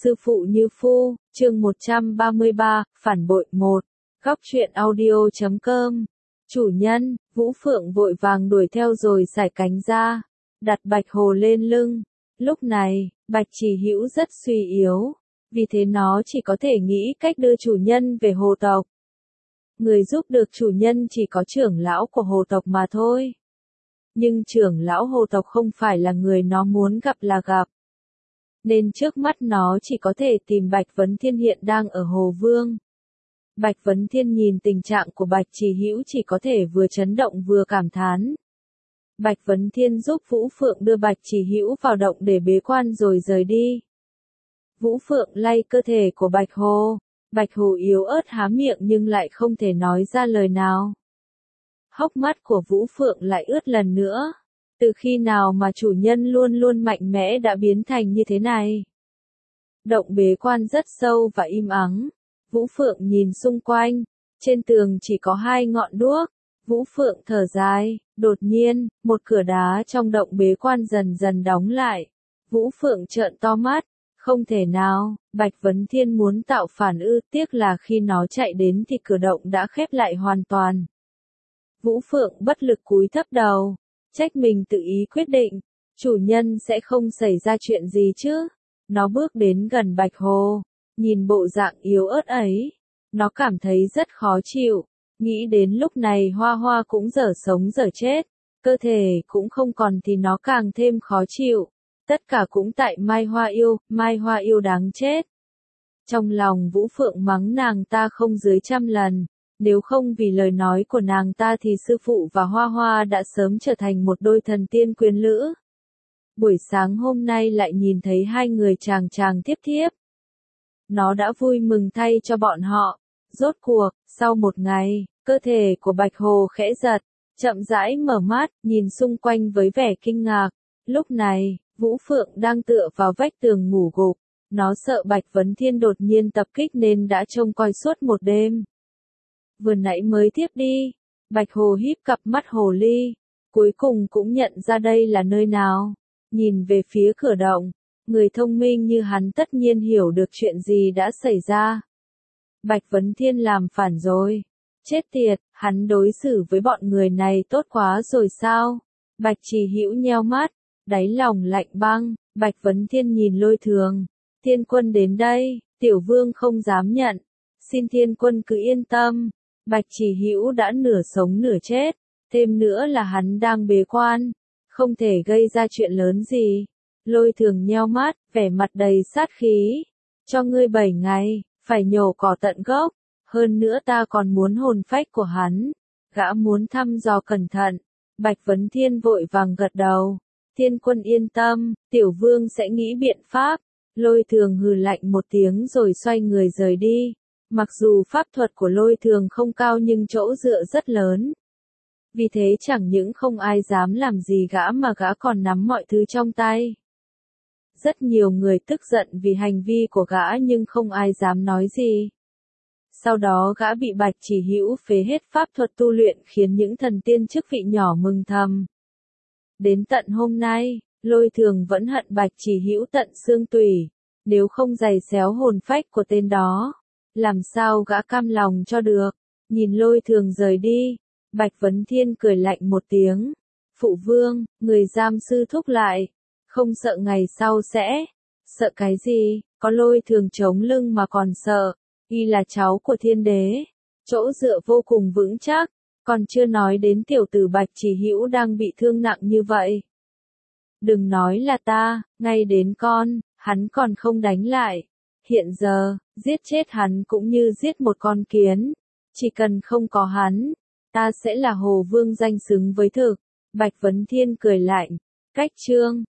Sư phụ như phu, chương 133, phản bội 1. Góc truyện audio.com. Chủ nhân, Vũ Phượng vội vàng đuổi theo rồi sải cánh ra, đặt Bạch Hồ lên lưng. Lúc này, Bạch Chỉ Hữu rất suy yếu, vì thế nó chỉ có thể nghĩ cách đưa chủ nhân về hồ tộc. Người giúp được chủ nhân chỉ có trưởng lão của hồ tộc mà thôi. Nhưng trưởng lão hồ tộc không phải là người nó muốn gặp là gặp. Nên trước mắt nó chỉ có thể tìm Bạch Vấn Thiên hiện đang ở Hồ Vương. Bạch Vấn Thiên nhìn tình trạng của Bạch Chỉ Hữu chỉ có thể vừa chấn động vừa cảm thán. Bạch Vấn Thiên giúp Vũ Phượng đưa Bạch Chỉ Hữu vào động để bế quan rồi rời đi. Vũ Phượng lay cơ thể của Bạch Hồ. Bạch Hồ yếu ớt há miệng nhưng lại không thể nói ra lời nào. Hốc mắt của Vũ Phượng lại ướt lần nữa. Từ khi nào mà chủ nhân luôn luôn mạnh mẽ đã biến thành như thế này? Động bế quan rất sâu và im ắng. Vũ Phượng nhìn xung quanh. Trên tường chỉ có 2 ngọn đuốc. Vũ Phượng thở dài. Đột nhiên, một cửa đá trong động bế quan dần dần đóng lại. Vũ Phượng trợn to mắt. Không thể nào, Bạch Vấn Thiên muốn tạo phản ư, tiếc là khi nó chạy đến thì cửa động đã khép lại hoàn toàn. Vũ Phượng bất lực cúi thấp đầu. Trách mình tự ý quyết định, chủ nhân sẽ không xảy ra chuyện gì chứ. Nó bước đến gần Bạch Hồ, nhìn bộ dạng yếu ớt ấy, nó cảm thấy rất khó chịu, nghĩ đến lúc này Hoa Hoa cũng dở sống dở chết, cơ thể cũng không còn thì nó càng thêm khó chịu. Tất cả cũng tại Mai Hoa Yêu đáng chết. Trong lòng Vũ Phượng mắng nàng ta không dưới 100 lần. Nếu không vì lời nói của nàng ta thì sư phụ và Hoa Hoa đã sớm trở thành một đôi thần tiên quyến lữ. Buổi sáng hôm nay lại nhìn thấy 2 người chàng chàng thiếp thiếp. Nó đã vui mừng thay cho bọn họ. Rốt cuộc, sau một ngày, cơ thể của Bạch Hồ khẽ giật, chậm rãi mở mắt, nhìn xung quanh với vẻ kinh ngạc. Lúc này, Vũ Phượng đang tựa vào vách tường ngủ gục. Nó sợ Bạch Vấn Thiên đột nhiên tập kích nên đã trông coi suốt một đêm. Vừa nãy mới tiếp đi. Bạch Hồ híp cặp mắt hồ ly. Cuối cùng cũng nhận ra đây là nơi nào. Nhìn về phía cửa động. Người thông minh như hắn tất nhiên hiểu được chuyện gì đã xảy ra. Bạch Vấn Thiên làm phản rồi. Chết tiệt, hắn đối xử với bọn người này tốt quá rồi sao? Bạch Chỉ Hữu nheo mắt. Đáy lòng lạnh băng. Bạch Vấn Thiên nhìn Lôi Thường. Thiên Quân đến đây. Tiểu Vương không dám nhận. Xin Thiên Quân cứ yên tâm. Bạch Chỉ Hữu đã nửa sống nửa chết, thêm nữa là hắn đang bế quan, không thể gây ra chuyện lớn gì. Lôi Thường nheo mắt, vẻ mặt đầy sát khí. Cho ngươi 7 ngày, phải nhổ cỏ tận gốc, hơn nữa ta còn muốn hồn phách của hắn. Gã muốn thăm dò cẩn thận. Bạch Vấn Thiên vội vàng gật đầu. Thiên Quân yên tâm, Tiểu Vương sẽ nghĩ biện pháp. Lôi Thường hừ lạnh một tiếng rồi xoay người rời đi. Mặc dù pháp thuật của Lôi Thường không cao nhưng chỗ dựa rất lớn. Vì thế chẳng những không ai dám làm gì gã mà gã còn nắm mọi thứ trong tay. Rất nhiều người tức giận vì hành vi của gã nhưng không ai dám nói gì. Sau đó gã bị Bạch Chỉ Hữu phế hết pháp thuật tu luyện khiến những thần tiên chức vị nhỏ mừng thầm. Đến tận hôm nay, Lôi Thường vẫn hận Bạch Chỉ Hữu tận xương tủy. Nếu không giày xéo hồn phách của tên đó, làm sao gã cam lòng cho được. Nhìn Lôi Thường rời đi, Bạch Vấn Thiên cười lạnh một tiếng. Phụ vương, người giam sư thúc lại. Không sợ ngày sau sẽ. Sợ cái gì, có Lôi Thường chống lưng mà còn sợ. Y là cháu của thiên đế. Chỗ dựa vô cùng vững chắc. Còn chưa nói đến tiểu tử Bạch Chỉ Hữu đang bị thương nặng như vậy. Đừng nói là ta, ngay đến con, hắn còn không đánh lại. Hiện giờ, giết chết hắn cũng như giết một con kiến. Chỉ cần không có hắn, ta sẽ là Hồ Vương danh xứng với thực. Bạch Vấn Thiên cười lạnh. Cách chương